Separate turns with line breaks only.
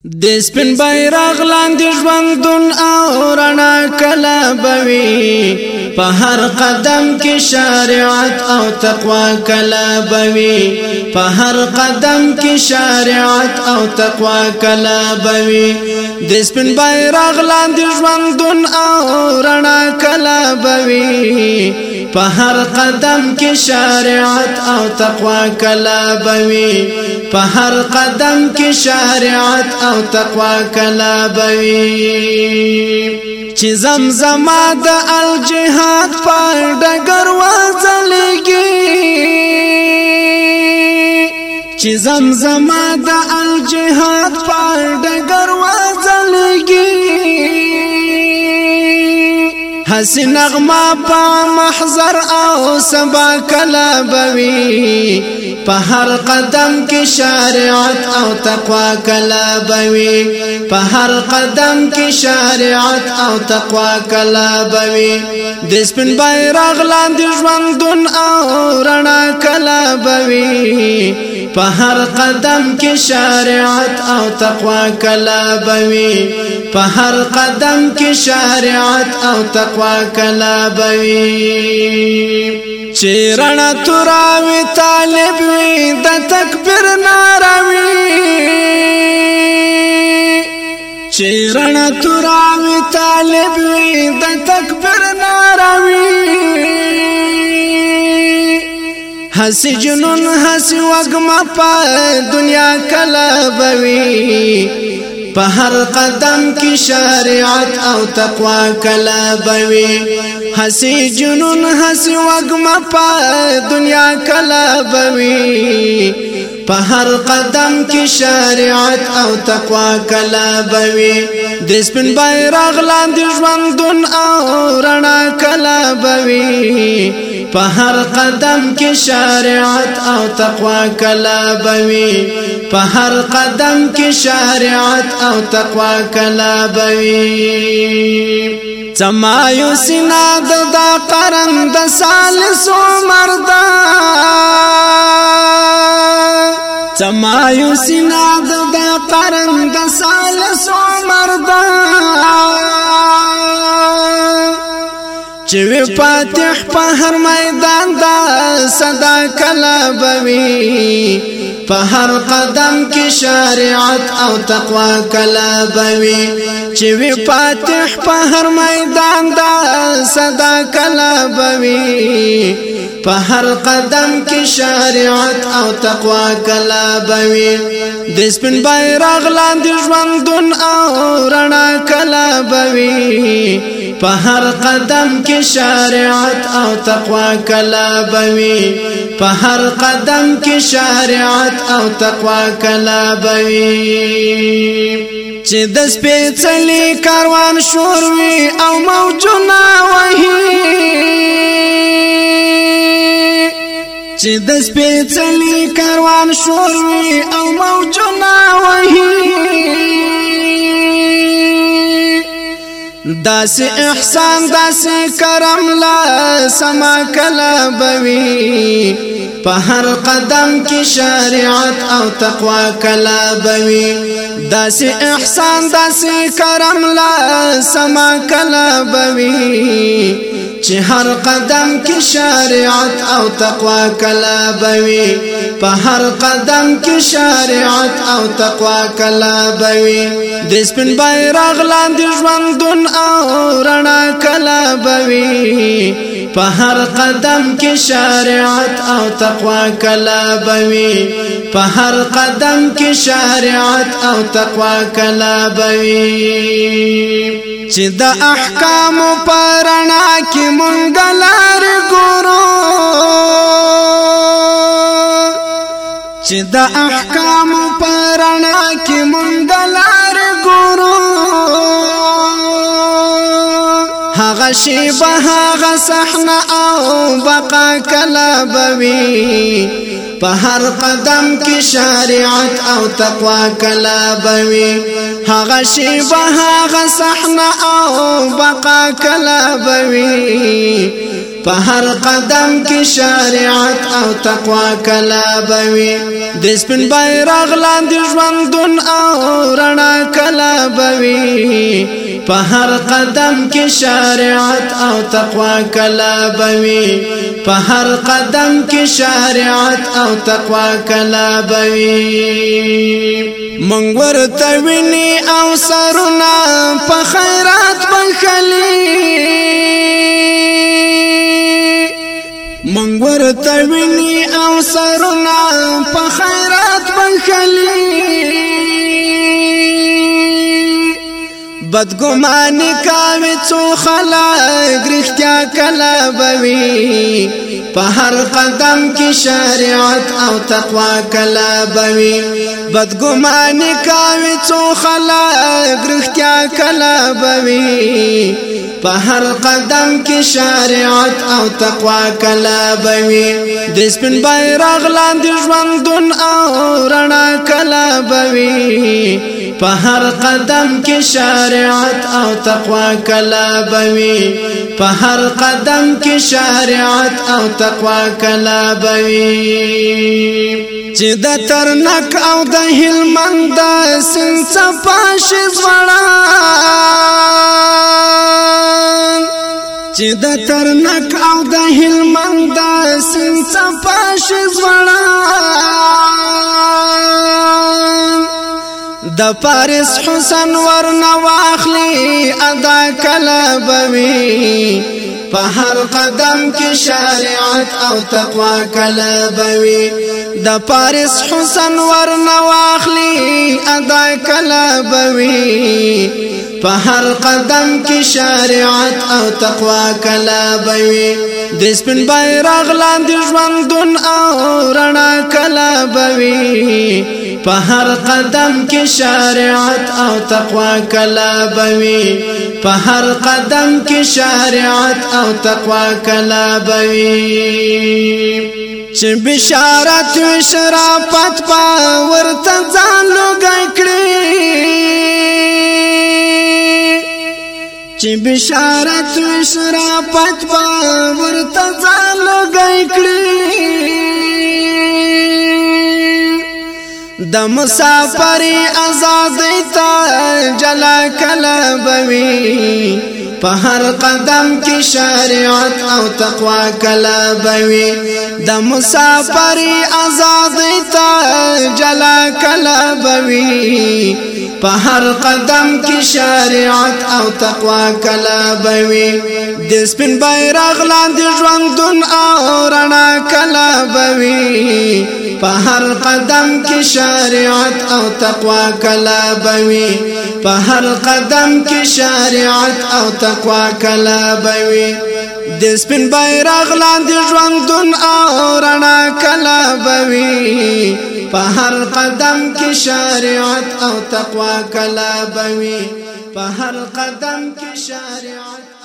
د سپین بیرغ لاندې ژوندون او رڼا کله بوي په هر قدم کې شریعت او تقوا کله بوي په هر قدم کې شریعت او تقوا کله بوي د سپین بیرغ لاندې ژوندون او رڼا کله بوي په هر قدم کې شریعت او تقوا کله بوي په هر قدم کې شریعت او تقوا کله بوي چې زمزمه د الجهاد په ډګر وځلېږي چې زمزمه د الجهاد په ډګر وځلېږي حسین نغمه په محضر او سبا کله بوي په هر قدم کې شریعت او تقوا کله بوي په هر قدم کې شریعت او تقوا کله بوي د سپین بیرغ لاندې ژوندون او رڼا کله بوي په هر قدم کې شریعت او تقوا کله بوي په هر قدم کې شریعت او تقوا کله بوي چې رڼا توراوي طالب وي د تکبیر ناراوي چې رڼا توراوي طالب وي د تکبیر ناراوي حسی جنون حسی وگما پا دنیا کلا بوی په هر قدم کی شریعت او تقوا کلا بوی حسی جنون حسی وگما پا دنیا کلا بوی په هر قدم کی شریعت او تقوا کلا بوی د سپین بیرغ لاندې ژوندون او رڼا کلا بوی په هر قدم کې شریعت او تقوا کلا بوي په هر قدم کې شریعت او تقوا کلا بوي سمایو سینا د قرن د سالس مردا سمایو سینا د قرن د سالس مردا چوی فاتح په هر میدان دا صدا کلا بوي په هر قدم کې شریعت او تقوا کلا بوي چوی فاتح په هر میدان دا صدا کلا بوي په هر قدم کې شریعت او تقوا کلا بوي د سپین بیرغ لاندې ژوندون او رڼا کلا بوي په هر قدم کې شریعت او تقوا کلا بوي په هر قدم کې شریعت او تقوا کلا بوي چې د سپېڅلي کاروان شور وي او موجونه وهي چې د سپېڅلي کاروان شور وي او موجونه وهي داس احسان داس کرم لا سما کلا بوي په هر قدم کې شریعت او تقوا کلا بوي داس احسان داس کرم لا سما کلا بوي چې هر قدم کې شریعت او تقوا کلا بوي په هر قدم کې شریعت او تقوا کلا بوي د سپین بیرغ لاندې ژوندون او رڼا کلا بوي په هر قدم کې شریعت او تقوا کلا بوي په هر قدم کې شریعت او تقوا کلا بوي چې د احکام پرانا کې مونږ لار ګورو چې د احکام پرانا کې مونږ لار ګورو هغه شی به هغه صحنه او بقا کلا بوي په هر قدم کې شریعت او تقوا کلا بوي هغه شی به هغه صحنه او بقا کلا بوي په هر قدم کې شریعت او تقوا کلا بوي د سپین بیرغ لاندې ژوندون او رڼا په هر قدم کې شریعت او تقوا کلا بوي په هر قدم کې شریعت او تقوا کلا بوي مونږ ورته ویني او سرونه په خیرات بخلي مونږ ورته ویني او سرونه په خیرات بخلي بدګماني کاوي څو خلک رښتیا کلا بوي په هر قدم کې شریعت او تقوا کلا بوي بدګماني کاوي څو خلک رښتیا کلا بوي په هر قدم کې شریعت او تقوا کلا بوي د سپین بیرغ لاندې ژوندون او رڼا کلا بوي په هر قدم کې شریعت او تقوا کلا بوي په هر قدم کې شریعت او تقوا کلا بوي چې د ترنک او د هلمند سن صفاش ځوړان چې د ترنک او د هلمند سن صفاش ځوړان د پاریس حسن ورنا واخلی ادا کلا بوي په هر قدم کې شریعت او تقوا کلا بوي د پاریس حسن ورنا واخلی ادا کلا بوي په هر قدم کې شریعت او تقوا کلا بوي د سپین بیرغ لاندې ژوندون او رڼا کلا بوي په هر قدم کې شریعت او تقوا کلا بوي په هر قدم کې شریعت او تقوا کلا بوي چې بشارت و شرافت په ورته ځان لوګی کړي چې بشارت و شرافت په ورته ځان لوګی کړي د مسافر آزادۍ ته جلا کلا بوي په هر قدم کې شریعت او تقوا کلا بوي د مسافر آزادۍ ته جلا کلا بوي په هر قدم کې شریعت او تقوا کلا بوي د سپین بیرغ لاندې ژوندون او رڼا کلا بوي په هر قدم کې شریعت او تقوا کلا بوي په هر قدم کې شریعت او تقوا کلا بوي د سپین بیرغ لاندې ژوندون او رڼا کلا بوي په هر قدم کې شریعت او تقوا کلا بوي په هر قدم کې شریعت